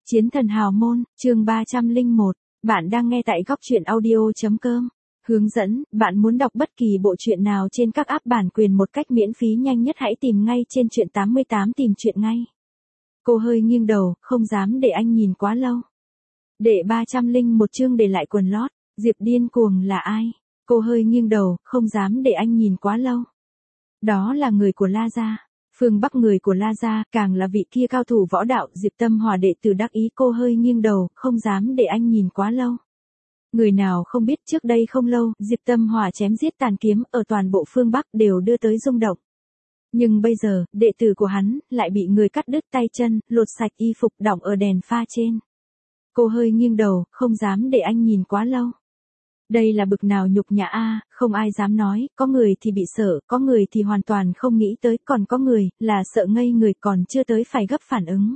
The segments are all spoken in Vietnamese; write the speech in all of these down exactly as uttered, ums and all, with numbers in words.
Chiến thần hào môn, chương ba trăm lẻ một. Bạn đang nghe tại góc truyện audio.com. Hướng dẫn, bạn muốn đọc bất kỳ bộ truyện nào trên các app bản quyền một cách miễn phí nhanh nhất hãy tìm ngay trên truyện tám mươi tám tìm truyện ngay. Cô hơi nghiêng đầu, không dám để anh nhìn quá lâu. Đệ ba trăm lẻ một chương để lại quần lót, Diệp điên cuồng là ai? Cô hơi nghiêng đầu, không dám để anh nhìn quá lâu. Đó là người của La Gia. Phương Bắc người của La Gia, càng là vị kia cao thủ võ đạo Diệp Tâm Hòa đệ tử đắc ý. Cô hơi nghiêng đầu, không dám để anh nhìn quá lâu. Người nào không biết trước đây không lâu, Diệp Tâm Hòa chém giết tàn kiếm ở toàn bộ phương Bắc đều đưa tới rung động. Nhưng bây giờ, đệ tử của hắn, lại bị người cắt đứt tay chân, lột sạch y phục đọng ở đèn pha trên. Cô hơi nghiêng đầu, không dám để anh nhìn quá lâu. Đây là bực nào nhục nhã a, không ai dám nói, có người thì bị sợ, có người thì hoàn toàn không nghĩ tới, còn có người, là sợ ngây người còn chưa tới phải gấp phản ứng.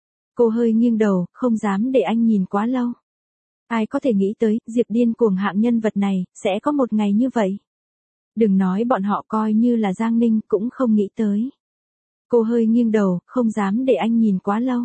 Cô hơi nghiêng đầu, không dám để anh nhìn quá lâu. Ai có thể nghĩ tới, Diệp điên cuồng hạng nhân vật này, sẽ có một ngày như vậy. Đừng nói bọn họ coi như là Giang Ninh cũng không nghĩ tới. Cô hơi nghiêng đầu, không dám để anh nhìn quá lâu.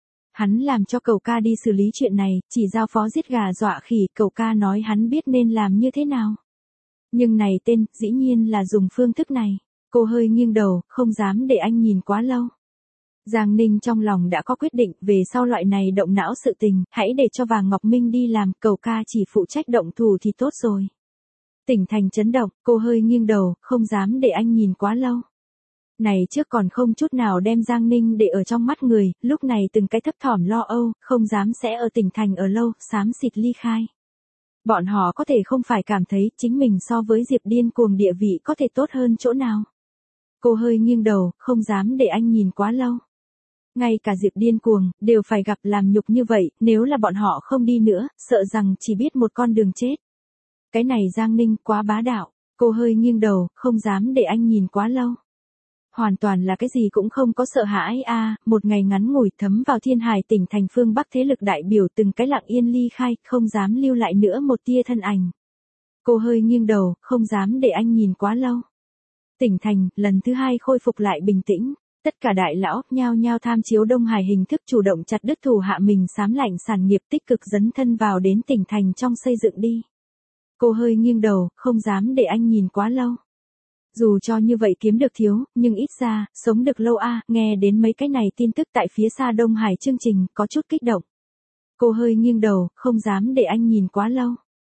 Hắn làm cho cậu ca đi xử lý chuyện này, chỉ giao phó giết gà dọa khỉ, cậu ca nói hắn biết nên làm như thế nào. Nhưng này tên, dĩ nhiên là dùng phương thức này. Cô hơi nghiêng đầu, không dám để anh nhìn quá lâu. Giang Ninh trong lòng đã có quyết định, về sau loại này động não sự tình, hãy để cho Vàng Ngọc Minh đi làm, cậu ca chỉ phụ trách động thủ thì tốt rồi. Tỉnh thành chấn động, cô hơi nghiêng đầu, không dám để anh nhìn quá lâu. Này trước còn không chút nào đem Giang Ninh để ở trong mắt người, lúc này từng cái thấp thỏm lo âu, không dám sẽ ở tỉnh thành ở lâu, xám xịt ly khai. Bọn họ có thể không phải cảm thấy chính mình so với Diệp điên cuồng địa vị có thể tốt hơn chỗ nào. Cô hơi nghiêng đầu, không dám để anh nhìn quá lâu. Ngay cả Diệp điên cuồng, đều phải gặp làm nhục như vậy, nếu là bọn họ không đi nữa, sợ rằng chỉ biết một con đường chết. Cái này Giang Ninh quá bá đạo, cô hơi nghiêng đầu, không dám để anh nhìn quá lâu. Hoàn toàn là cái gì cũng không có sợ hãi a, à, một ngày ngắn ngủi thấm vào thiên hải tỉnh thành phương Bắc thế lực đại biểu từng cái lặng yên ly khai, không dám lưu lại nữa một tia thân ảnh. Cô hơi nghiêng đầu, không dám để anh nhìn quá lâu. Tỉnh thành, lần thứ hai khôi phục lại bình tĩnh, tất cả đại lão, nhao nhao tham chiếu Đông Hải hình thức chủ động chặt đứt thủ hạ mình xám lạnh sản nghiệp tích cực dấn thân vào đến tỉnh thành trong xây dựng đi. Cô hơi nghiêng đầu, không dám để anh nhìn quá lâu. Dù cho như vậy kiếm được thiếu, nhưng ít ra, sống được lâu a, à, nghe đến mấy cái này tin tức tại phía xa Đông Hải chương trình, có chút kích động. Cô hơi nghiêng đầu, không dám để anh nhìn quá lâu.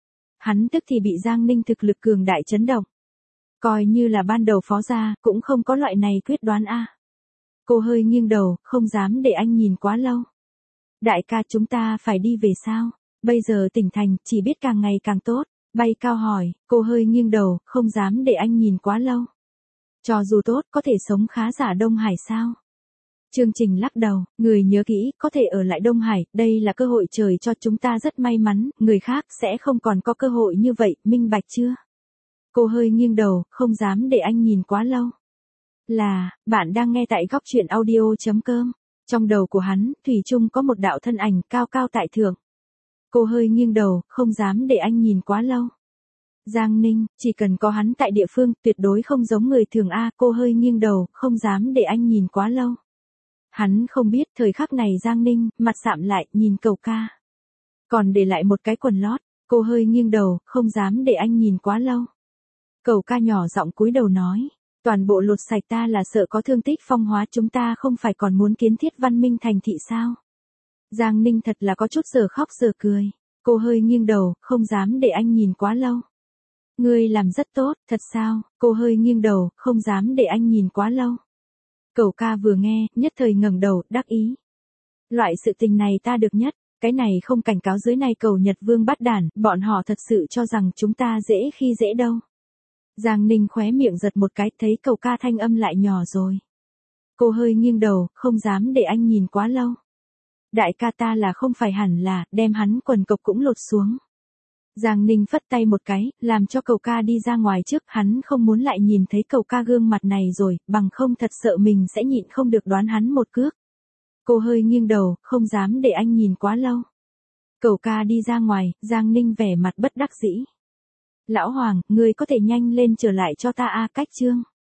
Hắn tức thì bị Giang Ninh thực lực cường đại chấn động. Coi như là ban đầu phó gia, cũng không có loại này quyết đoán a. À. Cô hơi nghiêng đầu, không dám để anh nhìn quá lâu. Đại ca chúng ta phải đi về sao? Bây giờ tỉnh thành, chỉ biết càng ngày càng tốt. Bay cao hỏi, cô hơi nghiêng đầu, không dám để anh nhìn quá lâu. Cho dù tốt, có thể sống khá giả Đông Hải sao? Chương trình lắc đầu, người nhớ kỹ, có thể ở lại Đông Hải, đây là cơ hội trời cho chúng ta rất may mắn, người khác sẽ không còn có cơ hội như vậy, minh bạch chưa? Cô hơi nghiêng đầu, không dám để anh nhìn quá lâu. Là, bạn đang nghe tại góc truyện audio.com. Trong đầu của hắn, thủy chung có một đạo thân ảnh cao cao tại thượng. Cô hơi nghiêng đầu, không dám để anh nhìn quá lâu. Giang Ninh, chỉ cần có hắn tại địa phương, tuyệt đối không giống người thường a. Cô hơi nghiêng đầu, không dám để anh nhìn quá lâu. Hắn không biết thời khắc này Giang Ninh, mặt sạm lại, nhìn cậu ca. Còn để lại một cái quần lót, cô hơi nghiêng đầu, không dám để anh nhìn quá lâu. Cậu ca nhỏ giọng cúi đầu nói, toàn bộ lột sạch ta là sợ có thương tích phong hóa, chúng ta không phải còn muốn kiến thiết văn minh thành thị sao? Giang Ninh thật là có chút giờ khóc giờ cười. Cô hơi nghiêng đầu, không dám để anh nhìn quá lâu. Ngươi làm rất tốt, thật sao? Cô hơi nghiêng đầu, không dám để anh nhìn quá lâu. Cậu ca vừa nghe, nhất thời ngẩng đầu, đắc ý. Loại sự tình này ta được nhất, cái này không cảnh cáo dưới này cầu Nhật Vương bắt đản, bọn họ thật sự cho rằng chúng ta dễ khi dễ đâu. Giang Ninh khóe miệng giật một cái, thấy cậu ca thanh âm lại nhỏ rồi. Cô hơi nghiêng đầu, không dám để anh nhìn quá lâu. Đại ca ta là không phải hẳn là, đem hắn quần cộc cũng lột xuống. Giang Ninh phất tay một cái, làm cho cậu ca đi ra ngoài trước, hắn không muốn lại nhìn thấy cậu ca gương mặt này rồi, bằng không thật sợ mình sẽ nhịn không được đoán hắn một cước. Cô hơi nghiêng đầu, không dám để anh nhìn quá lâu. Cậu ca đi ra ngoài, Giang Ninh vẻ mặt bất đắc dĩ. Lão Hoàng, ngươi có thể nhanh lên trở lại cho ta a, cách chương.